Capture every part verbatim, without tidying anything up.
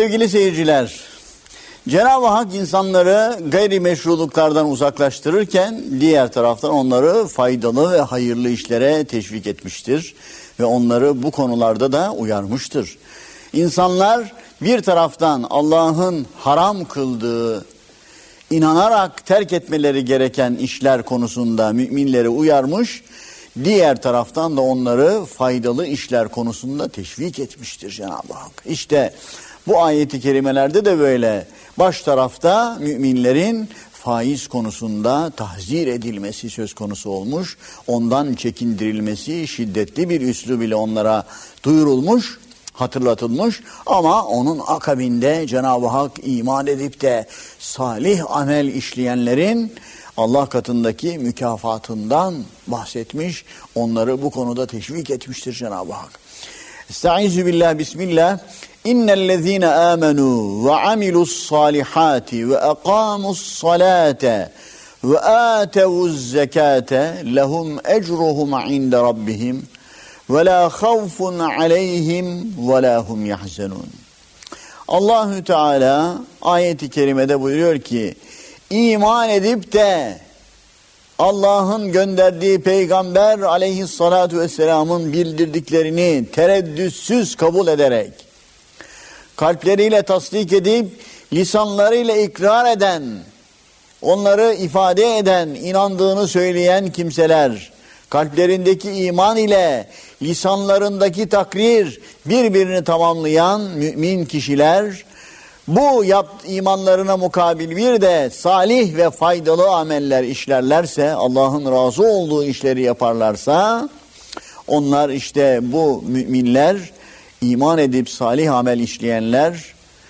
Sevgili seyirciler, Cenab-ı Hak insanları gayrimeşruluklardan uzaklaştırırken diğer taraftan onları faydalı ve hayırlı işlere teşvik etmiştir ve onları bu konularda da uyarmıştır. İnsanlar bir taraftan Allah'ın haram kıldığı, inanarak terk etmeleri gereken işler konusunda müminleri uyarmış, diğer taraftan da onları faydalı işler konusunda teşvik etmiştir Cenab-ı Hak. İşte bu ayeti kerimelerde de böyle. Baş tarafta müminlerin faiz konusunda tahzir edilmesi söz konusu olmuş. Ondan çekindirilmesi şiddetli bir üslub ile onlara duyurulmuş, hatırlatılmış. Ama onun akabinde Cenab-ı Hak iman edip de salih amel işleyenlerin Allah katındaki mükafatından bahsetmiş. Onları bu konuda teşvik etmiştir Cenab-ı Hak. Estaizu billah, bismillah. İnnellezîne âmenû ve amilussâlihâti ve ekâmusssalâte ve âtevuz-zekâte lehum ecruhum inde rabbihim ve lâ havfun aleyhim ve lâ hum yahzenûn. Allahü Teala ayet-i kerimede buyuruyor ki, iman edip de Allah'ın gönderdiği Peygamber aleyhissalatu vesselamın bildirdiklerini tereddütsüz kabul ederek, kalpleriyle tasdik edip, lisanlarıyla ikrar eden, onları ifade eden, inandığını söyleyen kimseler, kalplerindeki iman ile lisanlarındaki takrir birbirini tamamlayan mümin kişiler, bu yap, imanlarına mukabil bir de salih ve faydalı ameller işlerlerse, Allah'ın razı olduğu işleri yaparlarsa, onlar işte bu müminler, iman edip salih amel işleyenler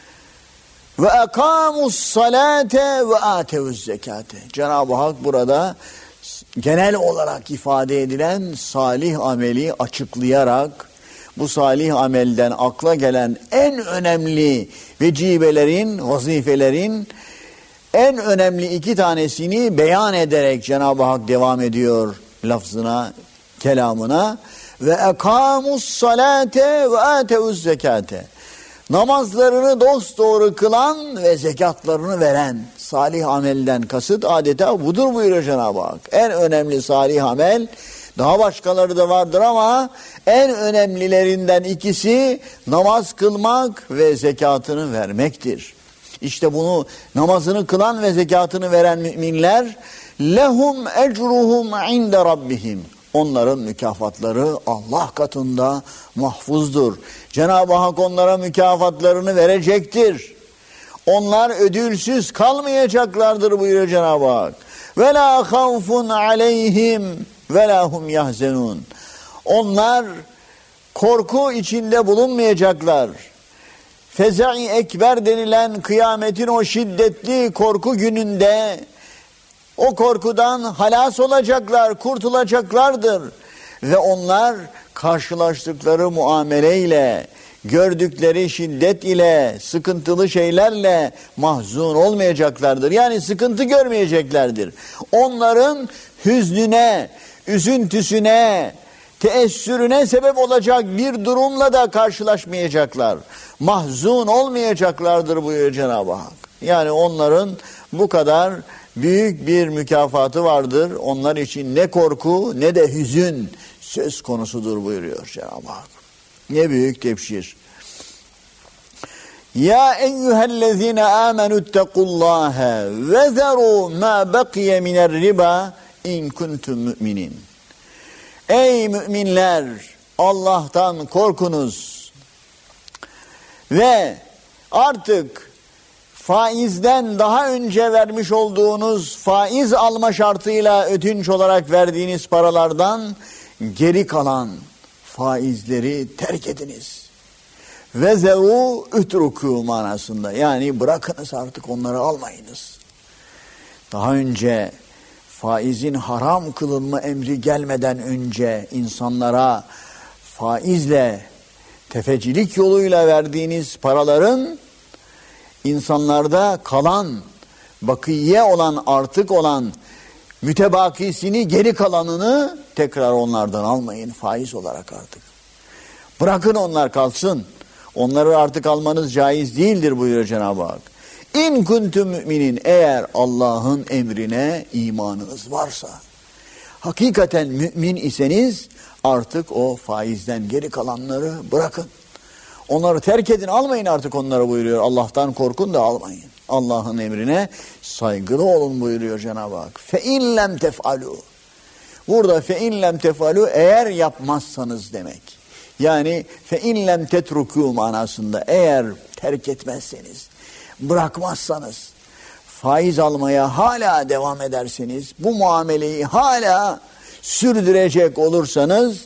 ve ekamus salate ve atevuz zekate. Cenab-ı Hak burada genel olarak ifade edilen salih ameli açıklayarak, bu salih amelden akla gelen en önemli vecibelerin, vazifelerin en önemli iki tanesini beyan ederek Cenab-ı Hak devam ediyor lafzına, kelamına. Ve ekamus salate ve atevuz zekate. Namazlarını dosdoğru kılan ve zekatlarını veren. Salih amelden kasıt adeta budur buyuruyor Cenab-ı Hak. En önemli salih amel, daha başkaları da vardır ama en önemlilerinden ikisi namaz kılmak ve zekatını vermektir. İşte bunu, namazını kılan ve zekatını veren müminler, lehum ecruhum inde rabbihim. Onların mükafatları Allah katında mahfuzdur. Cenab-ı Hak onlara mükafatlarını verecektir. Onlar ödülsüz kalmayacaklardır buyuruyor Cenab-ı Hak. Ve la havfun aleyhim ve la hum yahzenun. Onlar korku içinde bulunmayacaklar. Feza-i ekber denilen kıyametin o şiddetli korku gününde o korkudan halas olacaklar, kurtulacaklardır. Ve onlar karşılaştıkları muameleyle, gördükleri şiddet ile, sıkıntılı şeylerle mahzun olmayacaklardır. Yani sıkıntı görmeyeceklerdir. Onların hüznüne, üzüntüsüne, teessürüne sebep olacak bir durumla da karşılaşmayacaklar. Mahzun olmayacaklardır buyuruyor Cenab-ı Hak. Yani onların bu kadar büyük bir mükafatı vardır. Onlar için ne korku ne de hüzün söz konusudur buyuruyor Cenab-ı Hak. Ne büyük tebşir. Ya eyyühellezine amenüttekullâhe ve zerû mâ bekiye miner riba in kuntum müminin. Ey müminler, Allah'tan korkunuz ve artık faizden daha önce vermiş olduğunuz faiz alma şartıyla ödünç olarak verdiğiniz paralardan geri kalan faizleri terk ediniz. Ve zeru ütruku manasında, yani bırakınız artık, onları almayınız. Daha önce faizin haram kılınma emri gelmeden önce insanlara faizle, tefecilik yoluyla verdiğiniz paraların insanlarda kalan, bakiye olan, artık olan mütebakisini, geri kalanını tekrar onlardan almayın faiz olarak artık. Bırakın onlar kalsın. Onları artık almanız caiz değildir buyuruyor Cenab-ı Hak. İn kuntum müminin, eğer Allah'ın emrine imanınız varsa, hakikaten mümin iseniz artık o faizden geri kalanları bırakın. Onları terk edin, almayın artık onları buyuruyor. Allah'tan korkun da almayın. Allah'ın emrine saygılı olun buyuruyor Cenab-ı Hak. Fe in lem tef'alu. Burada fe in lem tef'alu, eğer yapmazsanız demek. Yani fe in lem tetruku manasında, eğer terk etmezseniz, bırakmazsanız, faiz almaya hala devam ederseniz, bu muameleyi hala sürdürecek olursanız,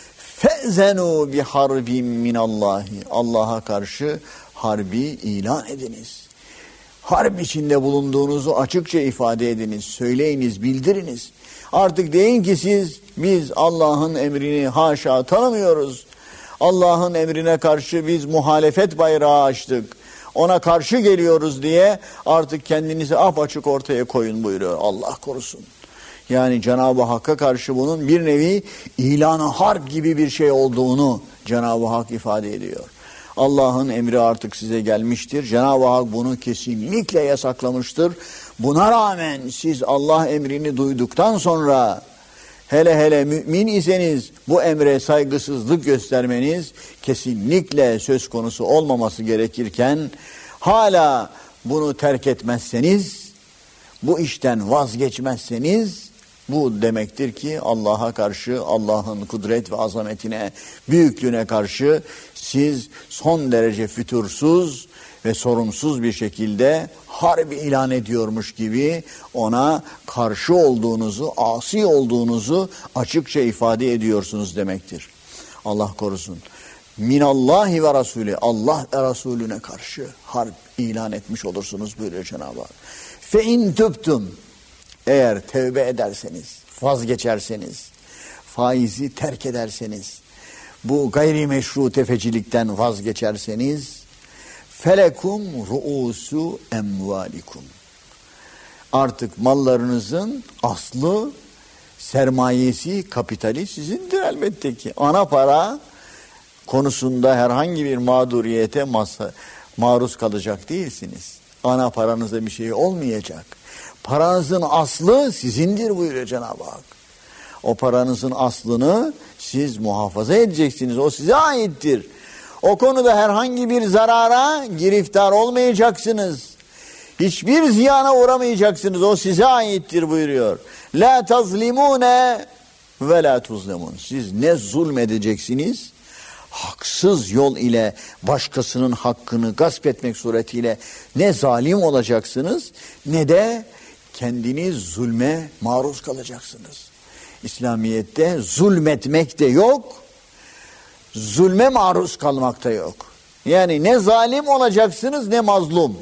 fe'zenû bi harbin minallahi. Allah'a karşı harbi ilan ediniz. Harp içinde bulunduğunuzu açıkça ifade ediniz, söyleyiniz, bildiriniz. Artık deyin ki siz, biz Allah'ın emrini haşa tanımıyoruz. Allah'ın emrine karşı biz muhalefet bayrağı açtık. Ona karşı geliyoruz diye artık kendinizi apaçık ortaya koyun buyuruyor. Allah korusun. Yani Cenab-ı Hakk'a karşı bunun bir nevi ilan-ı harp gibi bir şey olduğunu Cenab-ı Hak ifade ediyor. Allah'ın emri artık size gelmiştir. Cenab-ı Hak bunu kesinlikle yasaklamıştır. Buna rağmen siz Allah emrini duyduktan sonra, hele hele mümin iseniz, bu emre saygısızlık göstermeniz kesinlikle söz konusu olmaması gerekirken, hala bunu terk etmezseniz, bu işten vazgeçmezseniz, bu demektir ki Allah'a karşı, Allah'ın kudret ve azametine, büyüklüğüne karşı siz son derece fütursuz ve sorumsuz bir şekilde harbi ilan ediyormuş gibi ona karşı olduğunuzu, asi olduğunuzu açıkça ifade ediyorsunuz demektir. Allah korusun. Minallahi ve Resulü, Allah ve Resulüne karşı harp ilan etmiş olursunuz buyuruyor Cenab-ı Hak. Fe in tübtüm, eğer tevbe ederseniz, vazgeçerseniz, faizi terk ederseniz, bu gayrimeşru tefecilikten vazgeçerseniz, felekum ruusu emvalikum. Artık mallarınızın aslı, sermayesi, kapitali sizindir elbette ki. Ana para konusunda herhangi bir mağduriyete masa, maruz kalacak değilsiniz. Ana paranıza bir şey olmayacak. Paranızın aslı sizindir buyuruyor Cenab-ı Hak. O paranızın aslını siz muhafaza edeceksiniz. O size aittir. O konuda herhangi bir zarara giriftar olmayacaksınız. Hiçbir ziyana uğramayacaksınız. O size aittir buyuruyor. La tazlimune ve la tuzlemun. Siz ne zulmedeceksiniz, haksız yol ile başkasının hakkını gasp etmek suretiyle ne zalim olacaksınız, ne de kendiniz zulme maruz kalacaksınız. İslamiyet'te zulmetmek de yok, zulme maruz kalmak da yok. Yani ne zalim olacaksınız ne mazlum.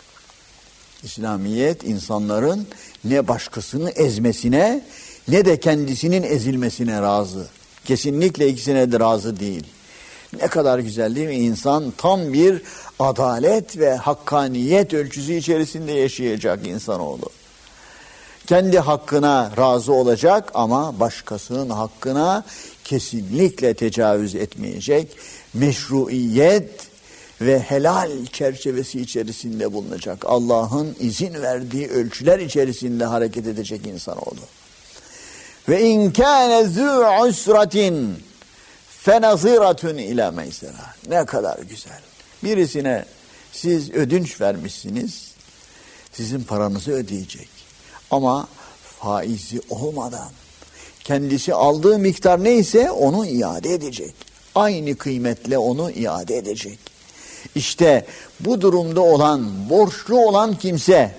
İslamiyet insanların ne başkasını ezmesine ne de kendisinin ezilmesine razı. Kesinlikle ikisine de razı değil. Ne kadar güzel değil mi? İnsan tam bir adalet ve hakkaniyet ölçüsü içerisinde yaşayacak insanoğlu. Kendi hakkına razı olacak ama başkasının hakkına kesinlikle tecavüz etmeyecek. Meşruiyet ve helal çerçevesi içerisinde bulunacak. Allah'ın izin verdiği ölçüler içerisinde hareket edecek insanoğlu. Ve in kâne zû usratin fenaziratun ila meysera. Ne kadar güzel. Birisine siz ödünç vermişsiniz, sizin paranızı ödeyecek. Ama faizi olmadan kendisi aldığı miktar neyse onu iade edecek. Aynı kıymetle onu iade edecek. İşte bu durumda olan, borçlu olan kimse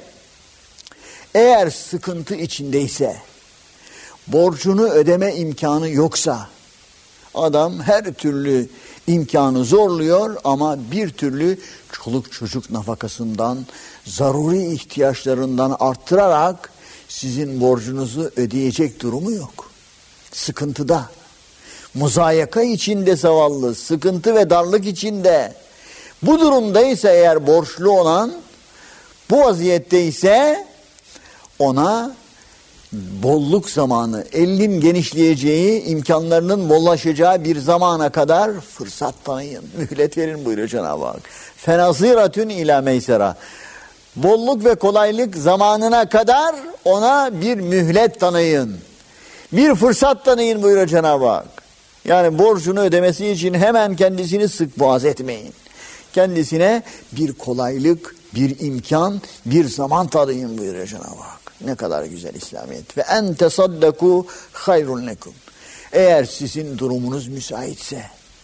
eğer sıkıntı içindeyse, borcunu ödeme imkanı yoksa, adam her türlü imkanı zorluyor ama bir türlü çoluk çocuk nafakasından, zaruri ihtiyaçlarından arttırarak sizin borcunuzu ödeyecek durumu yok. Sıkıntıda, muzayaka içinde zavallı, sıkıntı ve darlık içinde. Bu durumdaysa eğer borçlu olan, bu vaziyetteyse ona bolluk zamanı, elin genişleyeceği, imkanlarının bollaşacağı bir zamana kadar fırsat tanıyın, mühlet verin buyuruyor Cenab-ı Hak. Fenasiratün ila meysera. Bolluk ve kolaylık zamanına kadar ona bir mühlet tanıyın. Bir fırsat tanıyın buyuruyor Cenab-ı Hak. Yani borcunu ödemesi için hemen kendisini sık boğaz etmeyin. Kendisine bir kolaylık, bir imkan, bir zaman tanıyın buyuruyor Cenab-ı Hak. Ne kadar güzel İslamiyet. Ve en tesaddaku hayrun lekum. Eğer sizin durumunuz müsaitse,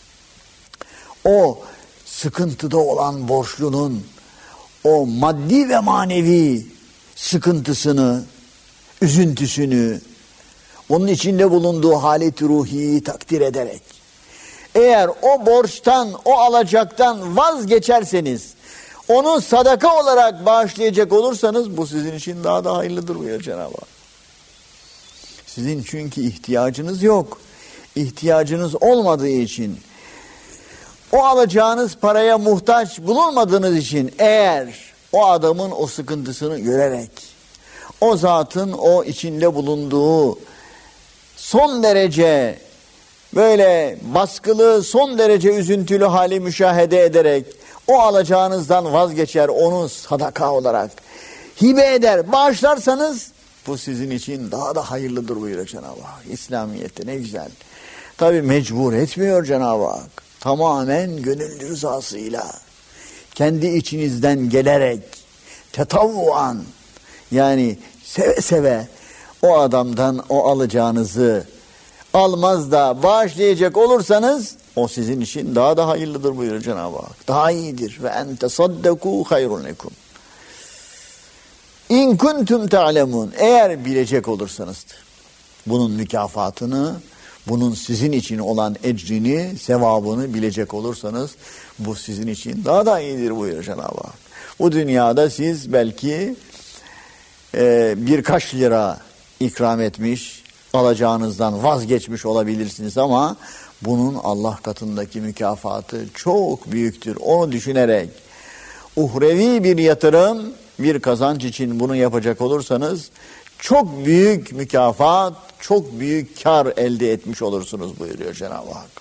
o sıkıntıda olan borçlunun o maddi ve manevi sıkıntısını, üzüntüsünü, onun içinde bulunduğu halet-i ruhiyi takdir ederek, eğer o borçtan, o alacaktan vazgeçerseniz, onu sadaka olarak bağışlayacak olursanız, bu sizin için daha da hayırlıdır buyuruyor Cenab-ı Hak. Sizin çünkü ihtiyacınız yok. İhtiyacınız olmadığı için, o alacağınız paraya muhtaç bulunmadığınız için, eğer o adamın o sıkıntısını görerek, o zatın o içinde bulunduğu son derece böyle baskılı, son derece üzüntülü hali müşahede ederek o alacağınızdan vazgeçer, onu sadaka olarak hibe eder, bağışlarsanız bu sizin için daha da hayırlıdır buyuruyor Cenab-ı Hak. İslamiyet'te ne güzel. Tabi mecbur etmiyor Cenab-ı Hak. Tamamen gönül rızasıyla, kendi içinizden gelerek, tetavvuan, yani seve seve o adamdan o alacağınızı almaz da bağışlayacak olursanız, o sizin için daha da hayırlıdır buyuruyor Cenab-ı Hak. Daha iyidir. Ve en tesaddaku hayrun lekum. İn kuntum ta'lemun. Eğer bilecek olursanız, bunun mükafatını, bunun sizin için olan ecrini, sevabını bilecek olursanız, bu sizin için daha da iyidir buyuruyor Cenab-ı Hak. Bu dünyada siz belki e, birkaç lira ikram etmiş, alacağınızdan vazgeçmiş olabilirsiniz ama bunun Allah katındaki mükafatı çok büyüktür. Onu düşünerek uhrevi bir yatırım, bir kazanç için bunu yapacak olursanız çok büyük mükafat, çok büyük kar elde etmiş olursunuz buyuruyor Cenab-ı Hak.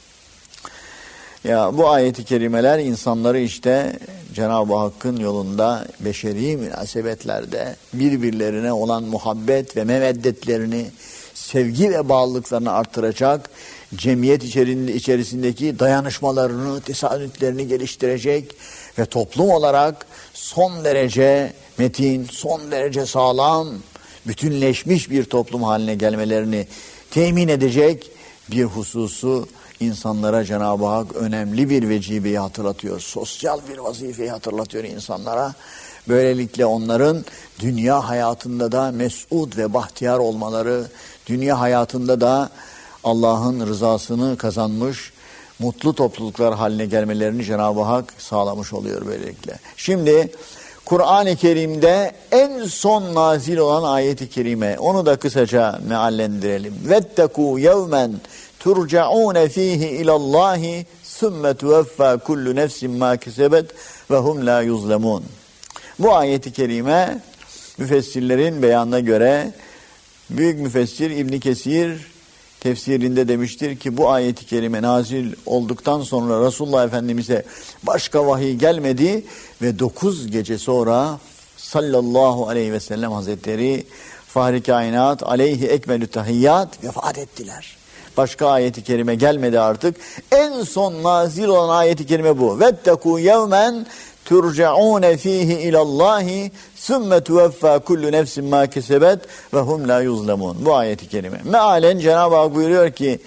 Ya bu ayet-i kerimeler insanları işte Cenab-ı Hakk'ın yolunda beşeri münasebetlerde birbirlerine olan muhabbet ve meveddetlerini, sevgi ve bağlılıklarını artıracak, cemiyet içerisindeki dayanışmalarını, tesadütlerini geliştirecek ve toplum olarak son derece metin, son derece sağlam, bütünleşmiş bir toplum haline gelmelerini temin edecek bir hususu insanlara Cenab-ı Hak önemli bir vecibeyi hatırlatıyor. Sosyal bir vazifeyi hatırlatıyor insanlara. Böylelikle onların dünya hayatında da mes'ud ve bahtiyar olmaları, dünya hayatında da Allah'ın rızasını kazanmış, mutlu topluluklar haline gelmelerini Cenab-ı Hak sağlamış oluyor böylelikle. Şimdi Kur'an-ı Kerim'de en son nazil olan ayet-i kerime, onu da kısaca meallendirelim. وَاتَّقُوا يَوْمًا تُرْجَعُونَ ف۪يهِ اِلَى اللّٰهِ ثُمَّ تُوَفَّى كُلُّ نَفْسٍ مَا كَسَبَتْ وَهُمْ لَا يُظْلَمُونَ. Bu ayet-i kerime müfessirlerin beyanına göre büyük müfessir İbn Kesir tefsirinde demiştir ki bu ayet-i kerime nazil olduktan sonra Resulullah Efendimiz'e başka vahiy gelmedi ve dokuz gece sonra sallallahu aleyhi ve sellem Hazretleri Fahri Kainat aleyhi ekmelü tahiyyat vefat ettiler. Başka ayet-i kerime gelmedi artık. En son nazil olan ayet-i kerime bu. وَاتَّقُوا يَوْمًا تُرْجَعُونَ ف۪يهِ اِلَى اللّٰهِ ثُمَّ تُوَفَّى كُلُّ نَفْسٍ مَا كَسَبَتْ وَهُمْ لَا يُظْلَمُونَ. Bu ayet-i kerime. Mealen Cenab-ı Hak buyuruyor ki,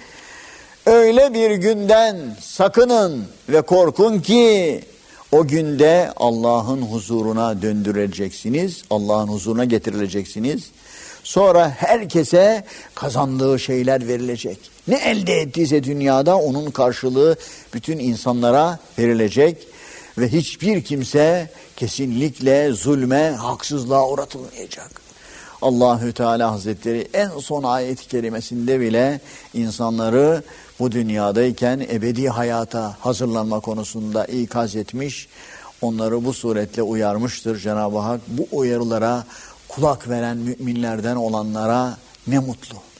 öyle bir günden sakının ve korkun ki o günde Allah'ın huzuruna döndürüleceksiniz, Allah'ın huzuruna getirileceksiniz. Sonra herkese kazandığı şeyler verilecek. Ne elde ettiyse dünyada onun karşılığı bütün insanlara verilecek. Ve hiçbir kimse kesinlikle zulme, haksızlığa uğratılmayacak. Allahü Teala Hazretleri en son ayet-i kerimesinde bile insanları bu dünyadayken ebedi hayata hazırlanma konusunda ikaz etmiş, onları bu suretle uyarmıştır Cenab-ı Hak. Bu uyarılara kulak veren müminlerden olanlara Ne mutlu.